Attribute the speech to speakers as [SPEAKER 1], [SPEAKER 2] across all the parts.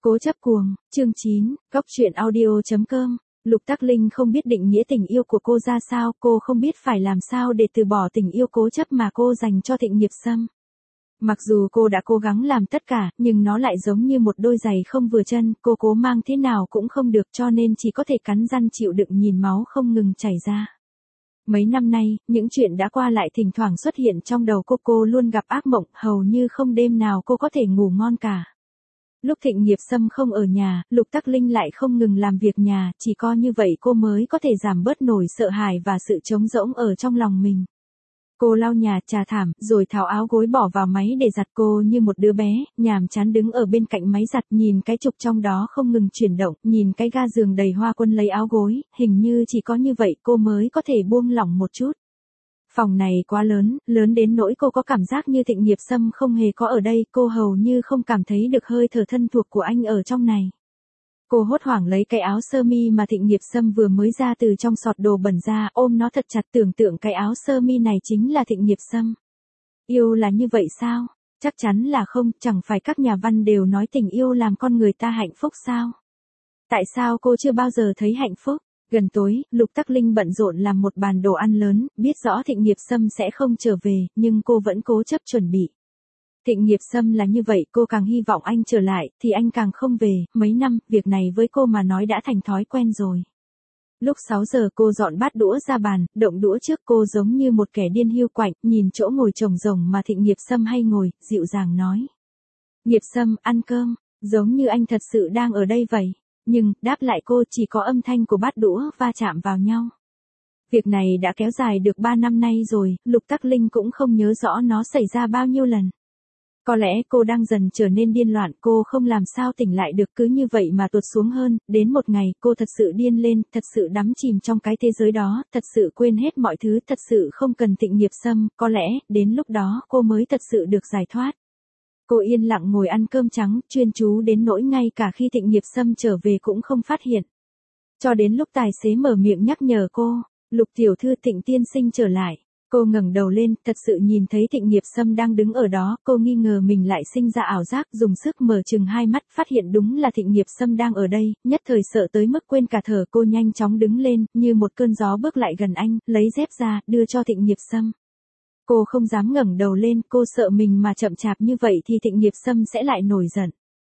[SPEAKER 1] Cố chấp cuồng, chương 9, Góc truyện audio.com. Lục Tắc Linh không biết định nghĩa tình yêu của cô ra sao, cô không biết phải làm sao để từ bỏ tình yêu cố chấp mà cô dành cho Thịnh Nghiệp Sâm. Mặc dù cô đã cố gắng làm tất cả, nhưng nó lại giống như một đôi giày không vừa chân, cô cố mang thế nào cũng không được, cho nên chỉ có thể cắn răng chịu đựng nhìn máu không ngừng chảy ra. Mấy năm nay, những chuyện đã qua lại thỉnh thoảng xuất hiện trong đầu cô luôn gặp ác mộng, hầu như không đêm nào cô có thể ngủ ngon cả. Lúc Thịnh Nghiệp Sâm không ở nhà, Lục Tắc Linh lại không ngừng làm việc nhà, chỉ có như vậy cô mới có thể giảm bớt nỗi sợ hãi và sự trống rỗng ở trong lòng mình. Cô lau nhà, chà thảm, rồi tháo áo gối bỏ vào máy để giặt. Cô như một đứa bé, nhàm chán đứng ở bên cạnh máy giặt, nhìn cái trục trong đó không ngừng chuyển động, nhìn cái ga giường đầy hoa quân lấy áo gối, hình như chỉ có như vậy cô mới có thể buông lỏng một chút. Phòng này quá lớn, lớn đến nỗi cô có cảm giác như Thịnh Nghiệp Sâm không hề có ở đây, cô hầu như không cảm thấy được hơi thở thân thuộc của anh ở trong này. Cô hốt hoảng lấy cái áo sơ mi mà Thịnh Nghiệp Sâm vừa mới ra từ trong xọt đồ bẩn ra, ôm nó thật chặt, tưởng tượng cái áo sơ mi này chính là Thịnh Nghiệp Sâm. Yêu là như vậy sao? Chắc chắn là không, chẳng phải các nhà văn đều nói tình yêu làm con người ta hạnh phúc sao? Tại sao cô chưa bao giờ thấy hạnh phúc? Gần tối, Lục Tắc Linh bận rộn làm một bàn đồ ăn lớn, biết rõ Thịnh Nghiệp Sâm sẽ không trở về, nhưng cô vẫn cố chấp chuẩn bị. Thịnh Nghiệp Sâm là như vậy, cô càng hy vọng anh trở lại, thì anh càng không về. Mấy năm, việc này với cô mà nói đã thành thói quen rồi. Lúc 6 giờ cô dọn bát đũa ra bàn, động đũa trước, cô giống như một kẻ điên hiu quạnh, nhìn chỗ ngồi trồng rồng mà Thịnh Nghiệp Sâm hay ngồi, dịu dàng nói. Nghiệp Sâm, ăn cơm, giống như anh thật sự đang ở đây vậy. Nhưng, đáp lại cô chỉ có âm thanh của bát đũa va chạm vào nhau. Việc này đã kéo dài được 3 năm nay rồi, Lục Tắc Linh cũng không nhớ rõ nó xảy ra bao nhiêu lần. Có lẽ cô đang dần trở nên điên loạn, cô không làm sao tỉnh lại được, cứ như vậy mà tuột xuống hơn, đến một ngày cô thật sự điên lên, thật sự đắm chìm trong cái thế giới đó, thật sự quên hết mọi thứ, thật sự không cần Thịnh Nghiệp Sâm, có lẽ, đến lúc đó cô mới thật sự được giải thoát. Cô yên lặng ngồi ăn cơm trắng, chuyên chú đến nỗi ngay cả khi Thịnh Nghiệp Sâm trở về cũng không phát hiện. Cho đến lúc tài xế mở miệng nhắc nhở cô, Lục tiểu thư, Thịnh tiên sinh trở lại. Cô ngẩng đầu lên, thật sự nhìn thấy Thịnh Nghiệp Sâm đang đứng ở đó, cô nghi ngờ mình lại sinh ra ảo giác, dùng sức mở chừng hai mắt, phát hiện đúng là Thịnh Nghiệp Sâm đang ở đây, nhất thời sợ tới mức quên cả thở, cô nhanh chóng đứng lên, như một cơn gió bước lại gần anh, lấy dép ra, đưa cho Thịnh Nghiệp Sâm. Cô không dám ngẩng đầu lên, cô sợ mình mà chậm chạp như vậy thì Thịnh Nghiệp Sâm sẽ lại nổi giận.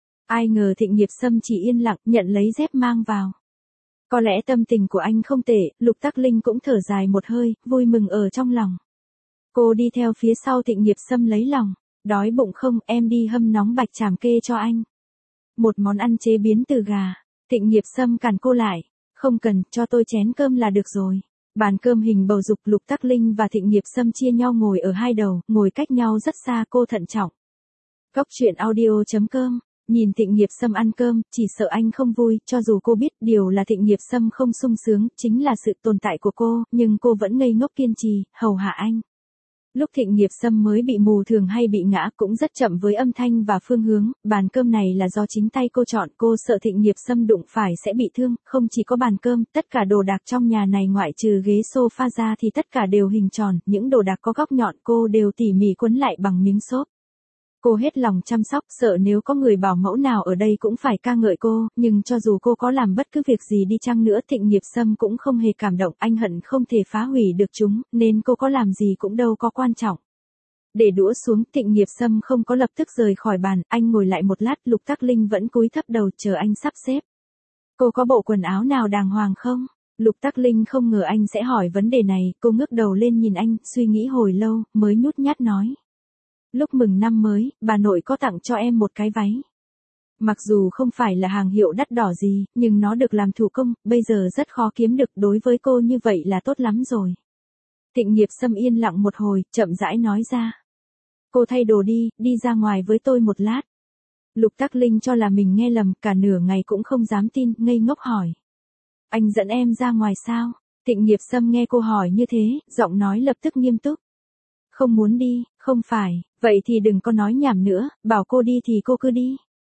[SPEAKER 1] Ai ngờ Thịnh Nghiệp Sâm chỉ yên lặng, nhận lấy dép mang vào. Có lẽ tâm tình của anh không tệ, Lục Tắc Linh cũng thở dài một hơi, vui mừng ở trong lòng. Cô đi theo phía sau Thịnh Nghiệp Sâm lấy lòng. Đói bụng không, em đi hâm nóng bạch tràm kê cho anh. Một món ăn chế biến từ gà. Thịnh Nghiệp Sâm cản cô lại. Không cần, cho tôi chén cơm là được rồi. Bàn cơm hình bầu dục, Lục Tắc Linh và Thịnh Nghiệp Sâm chia nhau ngồi ở hai đầu, ngồi cách nhau rất xa, cô thận trọng. Góc truyện audio.com. Nhìn Thịnh Nghiệp Sâm ăn cơm, chỉ sợ anh không vui, cho dù cô biết điều là Thịnh Nghiệp Sâm không sung sướng, chính là sự tồn tại của cô, nhưng cô vẫn ngây ngốc kiên trì, hầu hạ anh. Lúc Thịnh Nghiệp Sâm mới bị mù thường hay bị ngã cũng rất chậm với âm thanh và phương hướng, bàn cơm này là do chính tay cô chọn, cô sợ Thịnh Nghiệp Sâm đụng phải sẽ bị thương, không chỉ có bàn cơm, tất cả đồ đạc trong nhà này ngoại trừ ghế sofa ra thì tất cả đều hình tròn, những đồ đạc có góc nhọn cô đều tỉ mỉ quấn lại bằng miếng xốp. Cô hết lòng chăm sóc, sợ nếu có người bảo mẫu nào ở đây cũng phải ca ngợi cô, nhưng cho dù cô có làm bất cứ việc gì đi chăng nữa Thịnh Nghiệp Sâm cũng không hề cảm động, anh hận không thể phá hủy được chúng, nên cô có làm gì cũng đâu có quan trọng. Để đũa xuống, Thịnh Nghiệp Sâm không có lập tức rời khỏi bàn, anh ngồi lại một lát, Lục Tắc Linh vẫn cúi thấp đầu chờ anh sắp xếp. Cô có bộ quần áo nào đàng hoàng không? Lục Tắc Linh không ngờ anh sẽ hỏi vấn đề này, cô ngước đầu lên nhìn anh, suy nghĩ hồi lâu, mới nhút nhát nói. Lúc mừng năm mới, bà nội có tặng cho em một cái váy. Mặc dù không phải là hàng hiệu đắt đỏ gì, nhưng nó được làm thủ công, bây giờ rất khó kiếm được, đối với cô như vậy là tốt lắm rồi. Thịnh Nghiệp Sâm yên lặng một hồi, chậm rãi nói ra. Cô thay đồ đi ra ngoài với tôi một lát. Lục Tắc Linh cho là mình nghe lầm, cả nửa ngày cũng không dám tin, ngây ngốc hỏi. Anh dẫn em ra ngoài sao? Thịnh Nghiệp Sâm nghe cô hỏi như thế, giọng nói lập tức nghiêm túc. Không muốn đi, không phải, vậy thì đừng có nói nhảm nữa, bảo cô đi thì cô cứ đi.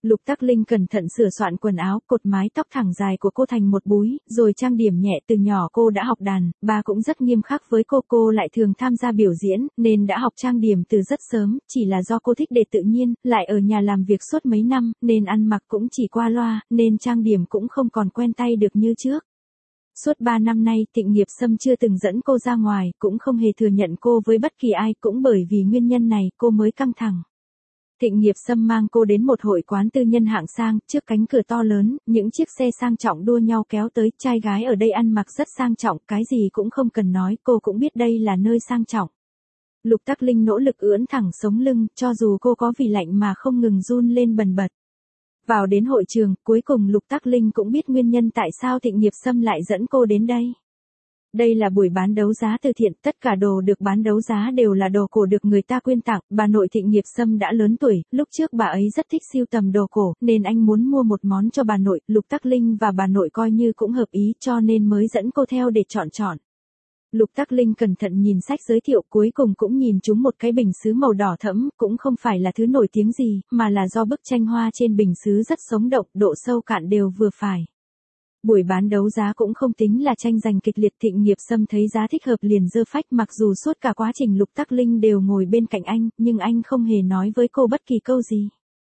[SPEAKER 1] Lục Tắc Linh cẩn thận sửa soạn quần áo, cột mái tóc thẳng dài của cô thành một búi, rồi trang điểm nhẹ. Từ nhỏ cô đã học đàn, ba cũng rất nghiêm khắc với cô lại thường tham gia biểu diễn, nên đã học trang điểm từ rất sớm, chỉ là do cô thích để tự nhiên, lại ở nhà làm việc suốt mấy năm, nên ăn mặc cũng chỉ qua loa, nên trang điểm cũng không còn quen tay được như trước. Suốt 3 năm nay, Thịnh Nghiệp Sâm chưa từng dẫn cô ra ngoài, cũng không hề thừa nhận cô với bất kỳ ai, cũng bởi vì nguyên nhân này, cô mới căng thẳng. Thịnh Nghiệp Sâm mang cô đến một hội quán tư nhân hạng sang, trước cánh cửa to lớn, những chiếc xe sang trọng đua nhau kéo tới, trai gái ở đây ăn mặc rất sang trọng, cái gì cũng không cần nói, cô cũng biết đây là nơi sang trọng. Lục Tắc Linh nỗ lực ưỡn thẳng sống lưng, cho dù cô có vì lạnh mà không ngừng run lên bần bật. Vào đến hội trường, cuối cùng Lục Tắc Linh cũng biết nguyên nhân tại sao Thịnh Nghiệp Sâm lại dẫn cô đến đây. Đây là buổi bán đấu giá từ thiện, tất cả đồ được bán đấu giá đều là đồ cổ được người ta quyên tặng. Bà nội Thịnh Nghiệp Sâm đã lớn tuổi, lúc trước bà ấy rất thích sưu tầm đồ cổ, nên anh muốn mua một món cho bà nội. Lục Tắc Linh và bà nội coi như cũng hợp ý, cho nên mới dẫn cô theo để chọn. Lục Tắc Linh cẩn thận nhìn sách giới thiệu, cuối cùng cũng nhìn trúng một cái bình sứ màu đỏ thẫm, cũng không phải là thứ nổi tiếng gì, mà là do bức tranh hoa trên bình sứ rất sống động, độ sâu cạn đều vừa phải. Buổi bán đấu giá cũng không tính là tranh giành kịch liệt. Thịnh Nghiệp Sâm thấy giá thích hợp liền giơ phách, mặc dù suốt cả quá trình Lục Tắc Linh đều ngồi bên cạnh anh, nhưng anh không hề nói với cô bất kỳ câu gì.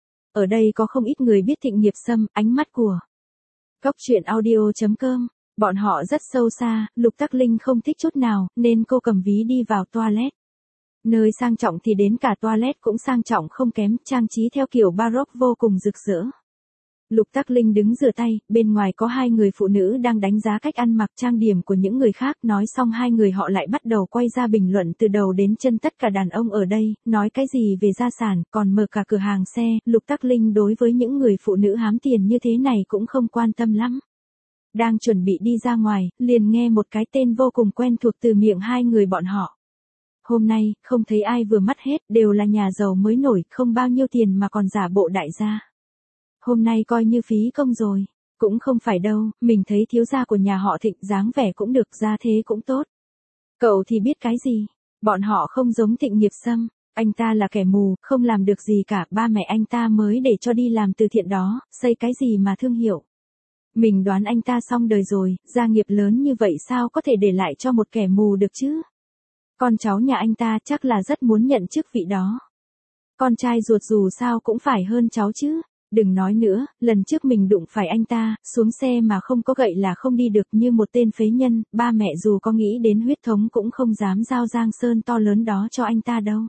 [SPEAKER 1] Ở đây có không ít người biết Thịnh Nghiệp Sâm, ánh mắt của Cóc Truyện Audio.com. Bọn họ rất sâu xa, Lục Tắc Linh không thích chút nào, nên cô cầm ví đi vào toilet. Nơi sang trọng thì đến cả toilet cũng sang trọng không kém, trang trí theo kiểu baroque vô cùng rực rỡ. Lục Tắc Linh đứng rửa tay, bên ngoài có hai người phụ nữ đang đánh giá cách ăn mặc trang điểm của những người khác, nói xong hai người họ lại bắt đầu quay ra bình luận từ đầu đến chân tất cả đàn ông ở đây, nói cái gì về gia sản, còn mở cả cửa hàng xe. Lục Tắc Linh đối với những người phụ nữ hám tiền như thế này cũng không quan tâm lắm. Đang chuẩn bị đi ra ngoài, liền nghe một cái tên vô cùng quen thuộc từ miệng hai người bọn họ. Hôm nay, không thấy ai vừa mắt hết, đều là nhà giàu mới nổi, không bao nhiêu tiền mà còn giả bộ đại gia. Hôm nay coi như phí công rồi. Cũng không phải đâu, mình thấy thiếu gia của nhà họ Thịnh dáng vẻ cũng được, gia thế cũng tốt. Cậu thì biết cái gì? Bọn họ không giống Thịnh Nghiệp Sâm. Anh ta là kẻ mù, không làm được gì cả, ba mẹ anh ta mới để cho đi làm từ thiện đó, xây cái gì mà thương hiệu. Mình đoán anh ta xong đời rồi, gia nghiệp lớn như vậy sao có thể để lại cho một kẻ mù được chứ? Con cháu nhà anh ta chắc là rất muốn nhận chức vị đó. Con trai ruột dù sao cũng phải hơn cháu chứ. Đừng nói nữa, lần trước mình đụng phải anh ta, xuống xe mà không có gậy là không đi được, như một tên phế nhân. Ba mẹ dù có nghĩ đến huyết thống cũng không dám giao giang sơn to lớn đó cho anh ta đâu.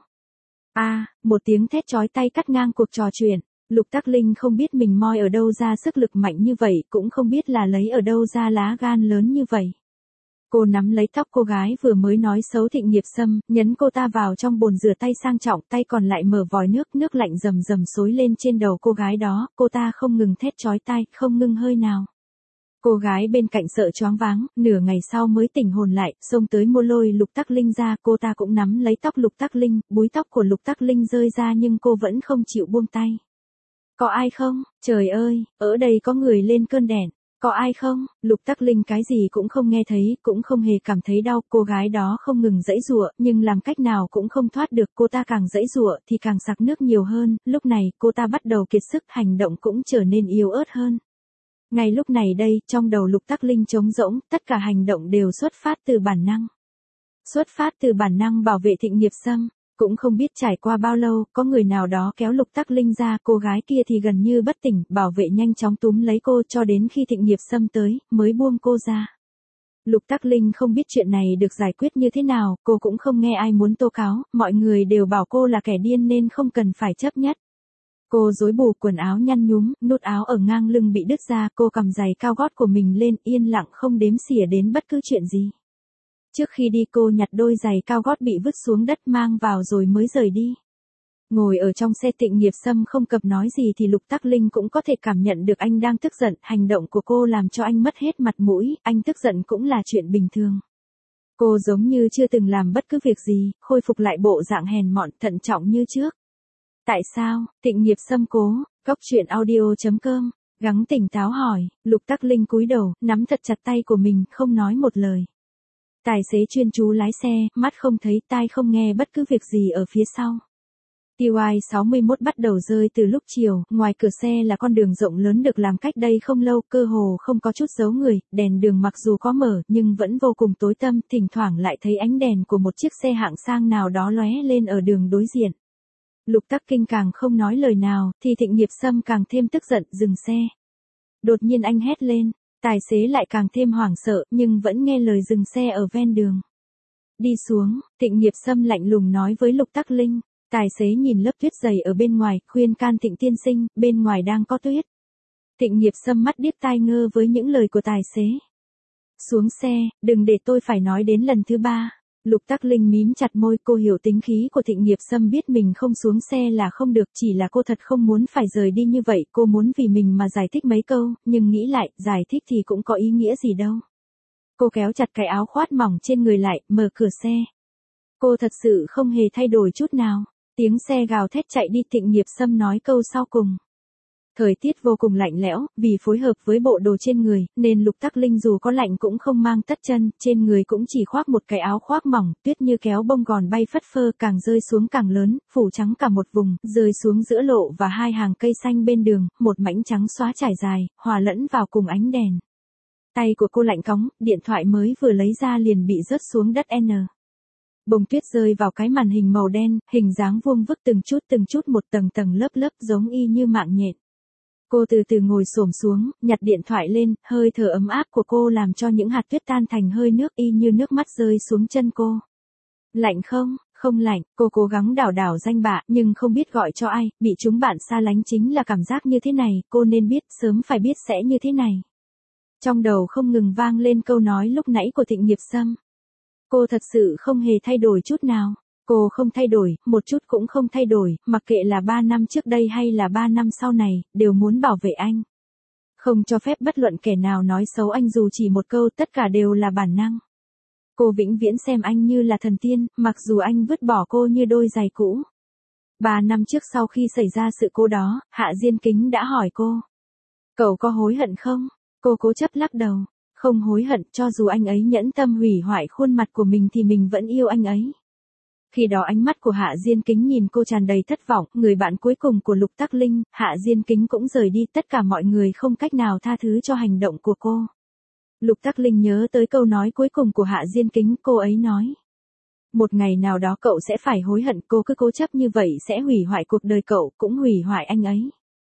[SPEAKER 1] Một tiếng thét chói tai cắt ngang cuộc trò chuyện. Lục Tắc Linh không biết mình moi ở đâu ra sức lực mạnh như vậy, cũng không biết là lấy ở đâu ra lá gan lớn như vậy. Cô nắm lấy tóc cô gái vừa mới nói xấu Thịnh Nghiệp Sâm, nhấn cô ta vào trong bồn rửa tay sang trọng, tay còn lại mở vòi nước lạnh rầm rầm xối lên trên đầu cô gái đó, cô ta không ngừng thét chói tai, không ngưng hơi nào. Cô gái bên cạnh sợ choáng váng, nửa ngày sau mới tỉnh hồn lại, xông tới mua lôi Lục Tắc Linh ra, cô ta cũng nắm lấy tóc Lục Tắc Linh, búi tóc của Lục Tắc Linh rơi ra nhưng cô vẫn không chịu buông tay. Có ai không? Trời ơi, ở đây có người lên cơn đèn. Có ai không? Lục Tắc Linh cái gì cũng không nghe thấy, cũng không hề cảm thấy đau, cô gái đó không ngừng giãy giụa, nhưng làm cách nào cũng không thoát được, cô ta càng giãy giụa thì càng sặc nước nhiều hơn, lúc này, cô ta bắt đầu kiệt sức, hành động cũng trở nên yếu ớt hơn. Ngay lúc này đây, trong đầu Lục Tắc Linh trống rỗng, tất cả hành động đều xuất phát từ bản năng. Xuất phát từ bản năng bảo vệ Thịnh Nghiệp Sâm. Cũng không biết trải qua bao lâu, có người nào đó kéo Lục Tắc Linh ra, cô gái kia thì gần như bất tỉnh, bảo vệ nhanh chóng túm lấy cô cho đến khi Thịnh Nghiệp Sâm tới, mới buông cô ra. Lục Tắc Linh không biết chuyện này được giải quyết như thế nào, cô cũng không nghe ai muốn tố cáo, mọi người đều bảo cô là kẻ điên nên không cần phải chấp nhất. Cô rối bù quần áo nhăn nhúm, nút áo ở ngang lưng bị đứt ra, cô cầm giày cao gót của mình lên, yên lặng không đếm xỉa đến bất cứ chuyện gì. Trước khi đi cô nhặt đôi giày cao gót bị vứt xuống đất mang vào rồi mới rời đi. Ngồi ở trong xe Thịnh Nghiệp Sâm không cập nói gì thì Lục Tắc Linh cũng có thể cảm nhận được anh đang tức giận, hành động của cô làm cho anh mất hết mặt mũi, anh tức giận cũng là chuyện bình thường. Cô giống như chưa từng làm bất cứ việc gì, khôi phục lại bộ dạng hèn mọn, thận trọng như trước. Tại sao? Thịnh Nghiệp Sâm cố, Cóc Truyện Audio.com, gắng tỉnh táo hỏi. Lục Tắc Linh cúi đầu, nắm thật chặt tay của mình, không nói một lời. Tài xế chuyên chú lái xe, mắt không thấy, tai không nghe bất cứ việc gì ở phía sau. TY61 bắt đầu rơi từ lúc chiều, ngoài cửa xe là con đường rộng lớn được làm cách đây không lâu, cơ hồ không có chút dấu người, đèn đường mặc dù có mở nhưng vẫn vô cùng tối tăm, thỉnh thoảng lại thấy ánh đèn của một chiếc xe hạng sang nào đó lóe lên ở đường đối diện. Lục Tắc Kinh càng không nói lời nào, thì Thịnh Nghiệp Sâm càng thêm tức giận, dừng xe. Đột nhiên anh hét lên, tài xế lại càng thêm hoảng sợ, nhưng vẫn nghe lời dừng xe ở ven đường. Đi xuống, Thịnh Nghiệp Sâm lạnh lùng nói với Lục Tắc Linh. Tài xế nhìn lớp tuyết dày ở bên ngoài, khuyên can Thịnh tiên sinh, bên ngoài đang có tuyết. Thịnh Nghiệp Sâm mắt điếc tai ngơ với những lời của tài xế. Xuống xe, đừng để tôi phải nói đến lần thứ ba. Lục Tắc Linh mím chặt môi, cô hiểu tính khí của Thịnh Nghiệp Sâm, biết mình không xuống xe là không được, chỉ là cô thật không muốn phải rời đi như vậy, cô muốn vì mình mà giải thích mấy câu, nhưng nghĩ lại, giải thích thì cũng có ý nghĩa gì đâu. Cô kéo chặt cái áo khoác mỏng trên người lại, mở cửa xe. Cô thật sự không hề thay đổi chút nào. Tiếng xe gào thét chạy đi, Thịnh Nghiệp Sâm nói câu sau cùng. Thời tiết vô cùng lạnh lẽo, vì phối hợp với bộ đồ trên người, nên Lục Tắc Linh dù có lạnh cũng không mang tất chân, trên người cũng chỉ khoác một cái áo khoác mỏng, tuyết như kéo bông gòn bay phất phơ, càng rơi xuống càng lớn, phủ trắng cả một vùng, rơi xuống giữa lộ và hai hàng cây xanh bên đường, một mảnh trắng xóa trải dài, hòa lẫn vào cùng ánh đèn. Tay của cô lạnh cóng, điện thoại mới vừa lấy ra liền bị rớt xuống đất N. Bông tuyết rơi vào cái màn hình màu đen, hình dáng vuông vức từng chút một tầng tầng lớp lớp giống y như mạng nhện. Cô từ từ ngồi xổm xuống, nhặt điện thoại lên, hơi thở ấm áp của cô làm cho những hạt tuyết tan thành hơi nước y như nước mắt rơi xuống chân cô. Lạnh không? Không lạnh, cô cố gắng đảo đảo danh bạ, nhưng không biết gọi cho ai, bị chúng bạn xa lánh chính là cảm giác như thế này, cô nên biết, sớm phải biết sẽ như thế này. Trong đầu không ngừng vang lên câu nói lúc nãy của Thịnh Nghiệp Sâm. Cô thật sự không hề thay đổi chút nào. Cô không thay đổi, một chút cũng không thay đổi, mặc kệ là 3 năm trước đây hay là 3 năm sau này, đều muốn bảo vệ anh. Không cho phép bất luận kẻ nào nói xấu anh dù chỉ một câu, tất cả đều là bản năng. Cô vĩnh viễn xem anh như là thần tiên, mặc dù anh vứt bỏ cô như đôi giày cũ. 3 năm trước sau khi xảy ra sự cố đó, Hạ Diên Kính đã hỏi cô. Cậu có hối hận không? Cô cố chấp lắc đầu. Không hối hận, cho dù anh ấy nhẫn tâm hủy hoại khuôn mặt của mình thì mình vẫn yêu anh ấy. Khi đó ánh mắt của Hạ Diên Kính nhìn cô tràn đầy thất vọng, người bạn cuối cùng của Lục Tắc Linh, Hạ Diên Kính cũng rời đi, tất cả mọi người không cách nào tha thứ cho hành động của cô. Lục Tắc Linh nhớ tới câu nói cuối cùng của Hạ Diên Kính, cô ấy nói. Một ngày nào đó cậu sẽ phải hối hận, cô cứ cố chấp như vậy sẽ hủy hoại cuộc đời cậu, cũng hủy hoại anh ấy.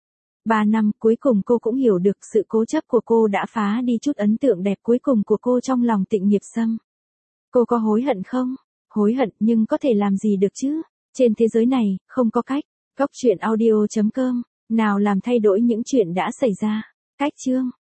[SPEAKER 1] 3 năm, cuối cùng cô cũng hiểu được sự cố chấp của cô đã phá đi chút ấn tượng đẹp cuối cùng của cô trong lòng Thịnh Nghiệp Sâm. Cô có hối hận không? Hối hận, nhưng có thể làm gì được chứ? Trên thế giới này, không có cách. Góc truyện audio.com, nào làm thay đổi những chuyện đã xảy ra. Cách chương.